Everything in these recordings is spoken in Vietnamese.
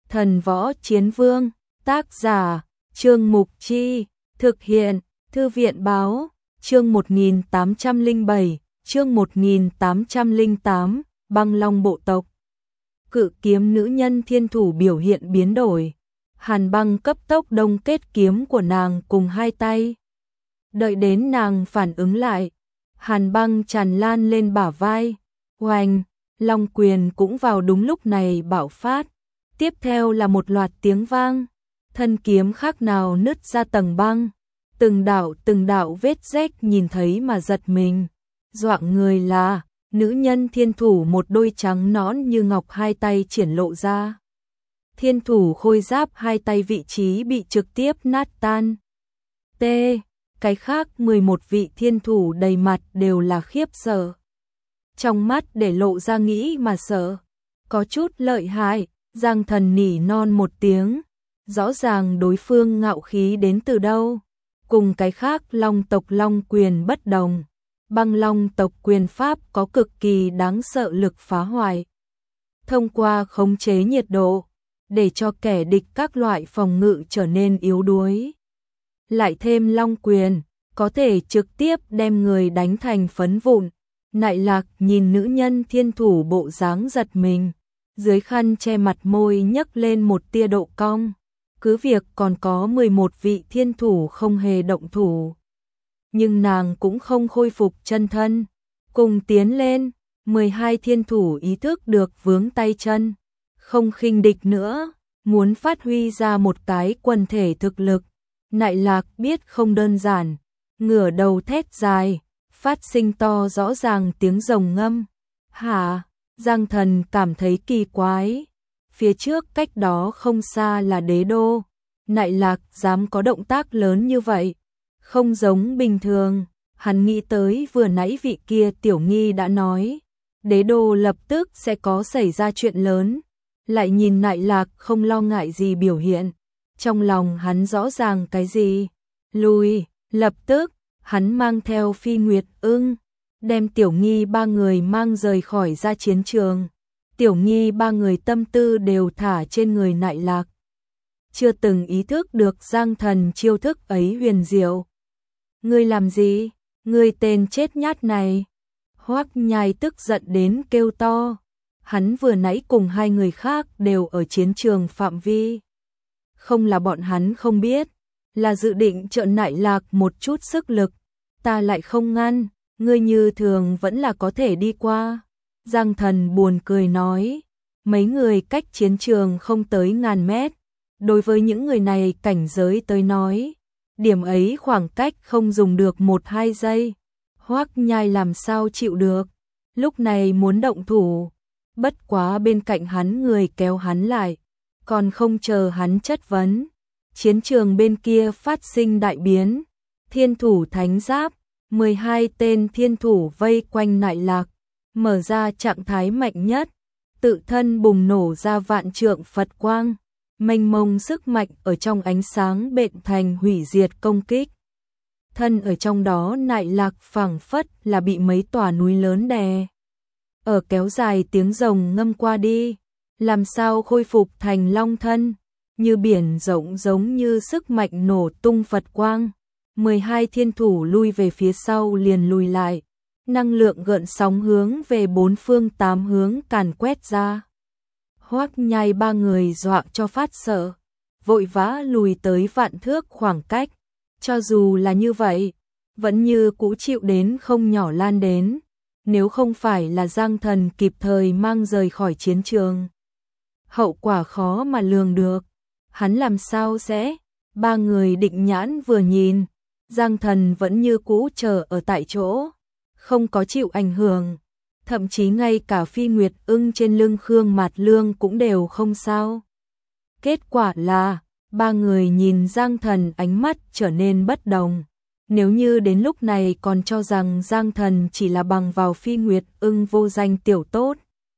Thần võ chiến vương, tác giả, Trương Mục Chi, thực hiện, Thư viện báo, chương 1807, chương 1808, băng long bộ tộc. Cự kiếm nữ nhân thiên thủ biểu hiện biến đổi. Hàn Băng cấp tốc đông kết kiếm của nàng cùng hai tay. Đợi đến nàng phản ứng lại, Hàn Băng tràn lan lên bả vai. Oanh, long quyền cũng vào đúng lúc này bạo phát. Tiếp theo là một loạt tiếng vang. Thân kiếm khác nào nứt ra tầng băng. Từng đạo vết rách nhìn thấy mà giật mình. Doạng người là nữ nhân thiên thủ, một đôi trắng nõn như ngọc, hai tay triển lộ ra. Thiên thủ khôi giáp hai tay vị trí bị trực tiếp nát tan. Cái khác 11 vị thiên thủ đầy mặt đều là khiếp sợ. Trong mắt để lộ ra nghĩ mà sợ. Có chút lợi hại, Giang Thần nỉ non một tiếng. Rõ ràng đối phương ngạo khí đến từ đâu. Cùng cái khác long tộc long quyền bất đồng. Băng long tộc quyền pháp có cực kỳ đáng sợ lực phá hoại. Thông qua khống chế nhiệt độ, để cho kẻ địch các loại phòng ngự trở nên yếu đuối. Lại thêm long quyền, có thể trực tiếp đem người đánh thành phấn vụn. Nại Lạc nhìn nữ nhân thiên thủ bộ dáng giật mình, dưới khăn che mặt môi nhấc lên một tia độ cong. Cứ việc còn có 11 vị thiên thủ không hề động thủ, nhưng nàng cũng không khôi phục chân thân. Cùng tiến lên, 12 thiên thủ ý thức được vướng tay chân, không khinh địch nữa, muốn phát huy ra một cái quần thể thực lực. Nại Lạc biết không đơn giản, ngửa đầu thét dài, phát sinh to rõ ràng tiếng rồng ngâm. Hả? Giang Thần cảm thấy kỳ quái. Phía trước cách đó không xa là đế đô. Nại Lạc dám có động tác lớn như vậy, không giống bình thường. Hắn nghĩ tới vừa nãy vị kia tiểu nghi đã nói, đế đô lập tức sẽ có xảy ra chuyện lớn. Lại nhìn Nại Lạc không lo ngại gì biểu hiện, trong lòng hắn rõ ràng cái gì. Lùi, lập tức, hắn mang theo Phi Nguyệt Ưng, đem tiểu nghi ba người mang rời khỏi ra chiến trường. Tiểu nghi ba người tâm tư đều thả trên người Nại Lạc. Chưa từng ý thức được Giang Thần chiêu thức ấy huyền diệu. Ngươi làm gì? Ngươi tên chết nhát này. Hoắc Nhai tức giận đến kêu to. Hắn vừa nãy cùng hai người khác đều ở chiến trường phạm vi. Không là bọn hắn không biết, là dự định trợ Nại Lạc một chút sức lực. Ta lại không ngăn, ngươi như thường vẫn là có thể đi qua. Giang Thần buồn cười nói, mấy người cách chiến trường không tới ngàn mét. Đối với những người này cảnh giới tới nói, điểm ấy khoảng cách không dùng được 1-2 giây. Hoắc Nhai làm sao chịu được, lúc này muốn động thủ. Bất quá bên cạnh hắn người kéo hắn lại, còn không chờ hắn chất vấn. Chiến trường bên kia phát sinh đại biến, thiên thủ thánh giáp, 12 tên thiên thủ vây quanh Nại Lạc, mở ra trạng thái mạnh nhất, tự thân bùng nổ ra vạn trượng Phật quang, mênh mông sức mạnh ở trong ánh sáng bện thành hủy diệt công kích. Thân ở trong đó Nại Lạc phảng phất là bị mấy tòa núi lớn đè. Ở kéo dài tiếng rồng ngâm qua đi, làm sao khôi phục thành long thân, như biển rộng giống như sức mạnh nổ tung Phật quang. 12 thiên thủ lui về phía sau liền lùi lại, năng lượng gợn sóng hướng về bốn phương tám hướng càn quét ra. Hoắc Nhai ba người dọa cho phát sợ, vội vã lùi tới vạn thước khoảng cách. Cho dù là như vậy, vẫn như cũ chịu đến không nhỏ lan đến. Nếu không phải là Giang Thần kịp thời mang rời khỏi chiến trường, hậu quả khó mà lường được. Hắn làm sao sẽ? Ba người định nhãn vừa nhìn, Giang Thần vẫn như cũ chờ ở tại chỗ, không có chịu ảnh hưởng. Thậm chí ngay cả Phi Nguyệt Ưng trên lưng Khương Mạt Lương cũng đều không sao. Kết quả là, ba người nhìn Giang Thần ánh mắt trở nên bất đồng. Nếu như đến lúc này còn cho rằng Giang Thần chỉ là bằng vào Phi Nguyệt Ưng vô danh tiểu tốt,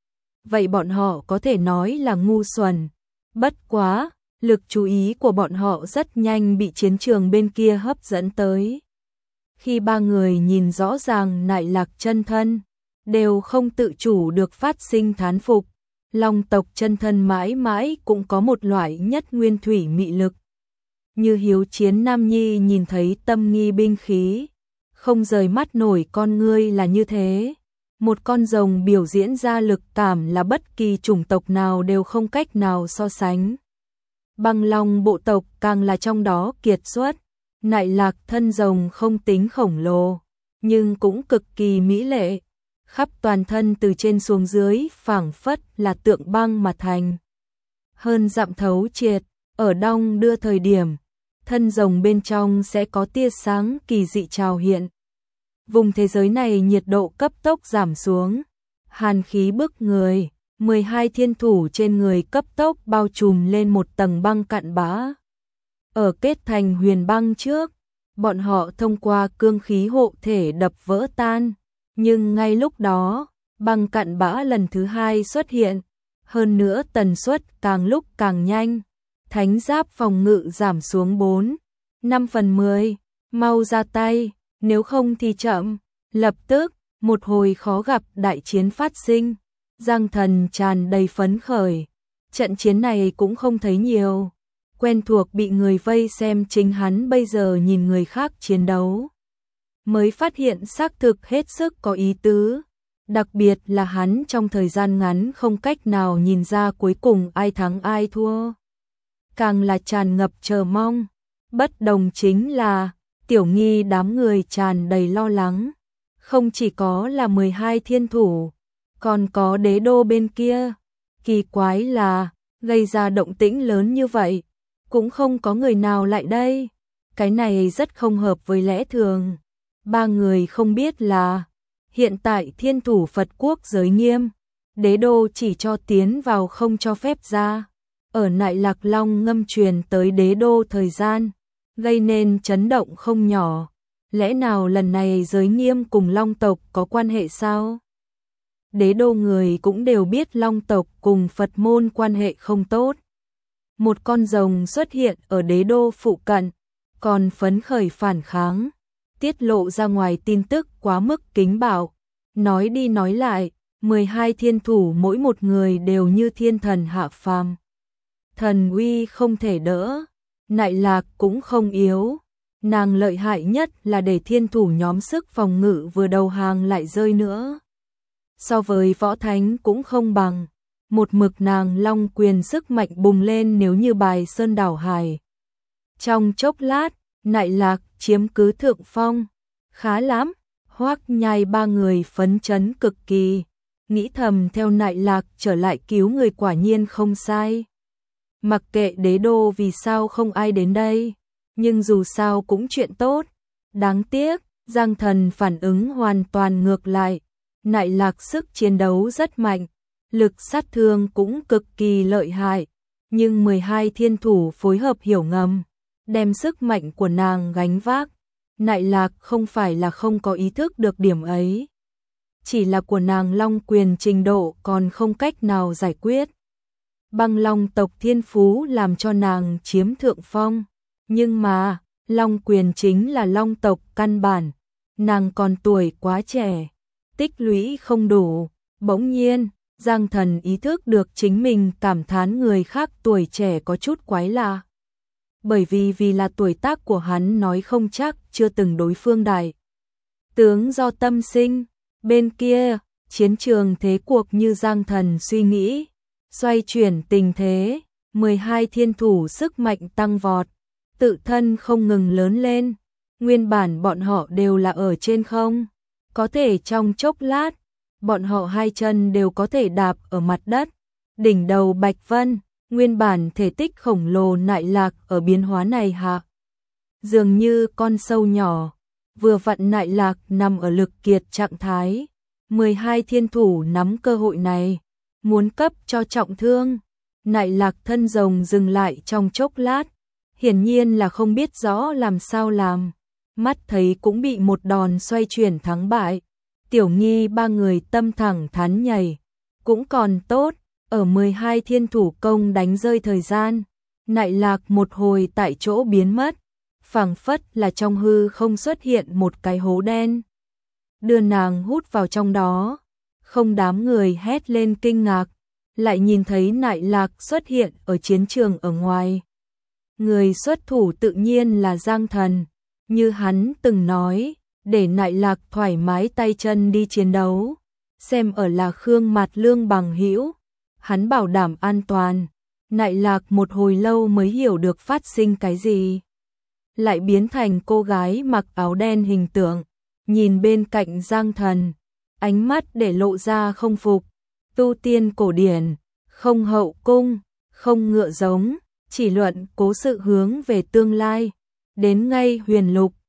vậy bọn họ có thể nói là ngu xuẩn. Bất quá, lực chú ý của bọn họ rất nhanh bị chiến trường bên kia hấp dẫn tới. Khi ba người nhìn rõ ràng Nại Lạc chân thân, đều không tự chủ được phát sinh thán phục. Long tộc chân thân mãi mãi cũng có một loại nhất nguyên thủy mị lực. Như hiếu chiến nam nhi nhìn thấy tâm nghi binh khí, không rời mắt nổi con ngươi là như thế. Một con rồng biểu diễn ra lực cảm là bất kỳ chủng tộc nào đều không cách nào so sánh. Băng long bộ tộc càng là trong đó kiệt xuất. Nại Lạc thân rồng không tính khổng lồ, nhưng cũng cực kỳ mỹ lệ. Khắp toàn thân từ trên xuống dưới phảng phất là tượng băng mà thành. Hơn dặm thấu triệt, ở đong đưa thời điểm, thân rồng bên trong sẽ có tia sáng kỳ dị trào hiện. Vùng thế giới này nhiệt độ cấp tốc giảm xuống, hàn khí bức người, 12 thiên thủ trên người cấp tốc bao trùm lên một tầng băng cặn bã. Ở kết thành huyền băng trước, bọn họ thông qua cương khí hộ thể đập vỡ tan, nhưng ngay lúc đó, băng cặn bã lần thứ hai xuất hiện, hơn nữa tần suất càng lúc càng nhanh. Thánh giáp phòng ngự giảm xuống 4/5/10, mau ra tay, nếu không thì chậm. Lập tức, một hồi khó gặp đại chiến phát sinh, Giang Thần tràn đầy phấn khởi. Trận chiến này cũng không thấy nhiều, quen thuộc bị người vây xem, chính hắn bây giờ nhìn người khác chiến đấu, mới phát hiện xác thực hết sức có ý tứ. Đặc biệt là hắn trong thời gian ngắn không cách nào nhìn ra cuối cùng ai thắng ai thua. Càng là tràn ngập chờ mong. Bất đồng chính là, Tiểu Nghi đám người tràn đầy lo lắng. Không chỉ có là 12 thiên thủ, còn có đế đô bên kia. Kỳ quái là, gây ra động tĩnh lớn như vậy, cũng không có người nào lại đây. Cái này rất không hợp với lẽ thường. Ba người không biết là, hiện tại thiên thủ Phật quốc giới nghiêm, đế đô chỉ cho tiến vào không cho phép ra. Ở Nại Lạc Long ngâm truyền tới đế đô thời gian, gây nên chấn động không nhỏ. Lẽ nào lần này giới nghiêm cùng Long tộc có quan hệ sao? Đế đô người cũng đều biết Long tộc cùng Phật môn quan hệ không tốt. Một con rồng xuất hiện ở đế đô phụ cận, còn phấn khởi phản kháng, tiết lộ ra ngoài tin tức quá mức kính bạo. Nói đi nói lại, 12 thiên thủ mỗi một người đều như thiên thần hạ phàm. Thần uy không thể đỡ, Nại Lạc cũng không yếu. Nàng lợi hại nhất là để thiên thủ nhóm sức phòng ngự vừa đầu hàng lại rơi nữa. So với võ thánh cũng không bằng. Một mực nàng long quyền sức mạnh bùng lên nếu như bài sơn đảo hải. Trong chốc lát, Nại Lạc chiếm cứ thượng phong. Khá lắm, Hoắc Nhai ba người phấn chấn cực kỳ. Nghĩ thầm theo Nại Lạc trở lại cứu người quả nhiên không sai. Mặc kệ đế đô vì sao không ai đến đây, nhưng dù sao cũng chuyện tốt. Đáng tiếc, Giang Thần phản ứng hoàn toàn ngược lại. Nại Lạc sức chiến đấu rất mạnh, lực sát thương cũng cực kỳ lợi hại, nhưng 12 thiên thủ phối hợp hiểu ngầm, đem sức mạnh của nàng gánh vác. Nại Lạc không phải là không có ý thức được điểm ấy, chỉ là của nàng long quyền trình độ còn không cách nào giải quyết. Băng long tộc thiên phú làm cho nàng chiếm thượng phong, nhưng mà, long quyền chính là long tộc căn bản, nàng còn tuổi quá trẻ, tích lũy không đủ. Bỗng nhiên, Giang Thần ý thức được chính mình cảm thán người khác tuổi trẻ có chút quái lạ. Bởi vì là tuổi tác của hắn nói không chắc chưa từng đối phương đại tướng do tâm sinh. Bên kia, chiến trường thế cuộc như Giang Thần suy nghĩ, xoay chuyển tình thế, 12 thiên thủ sức mạnh tăng vọt, tự thân không ngừng lớn lên. Nguyên bản bọn họ đều là ở trên không, có thể trong chốc lát, bọn họ hai chân đều có thể đạp ở mặt đất. Đỉnh đầu Bạch Vân, nguyên bản thể tích khổng lồ Nại Lạc ở biến hóa này hạ, dường như con sâu nhỏ. Vừa vặn Nại Lạc nằm ở lực kiệt trạng thái, 12 thiên thủ nắm cơ hội này, muốn cấp cho trọng thương. Nại Lạc thân rồng dừng lại trong chốc lát, hiển nhiên là không biết rõ làm sao làm, mắt thấy cũng bị một đòn xoay chuyển thắng bại. Tiểu Nghi ba người tâm thẳng thắn nhảy, cũng còn tốt, ở 12 thiên thủ công đánh rơi thời gian, Nại Lạc một hồi tại chỗ biến mất, phảng phất là trong hư không xuất hiện một cái hố đen, đưa nàng hút vào trong đó. Không, đám người hét lên kinh ngạc, lại nhìn thấy Nại Lạc xuất hiện ở chiến trường ở ngoài. Người xuất thủ tự nhiên là Giang Thần, như hắn từng nói, để Nại Lạc thoải mái tay chân đi chiến đấu, xem ở là Khương Mạt Lương bằng hữu, hắn bảo đảm an toàn. Nại Lạc một hồi lâu mới hiểu được phát sinh cái gì, lại biến thành cô gái mặc áo đen hình tượng, nhìn bên cạnh Giang Thần, ánh mắt để lộ ra không phục. Tu tiên cổ điển, không hậu cung, không ngựa giống, chỉ luận cố sự hướng về tương lai. Đến ngay huyền lục,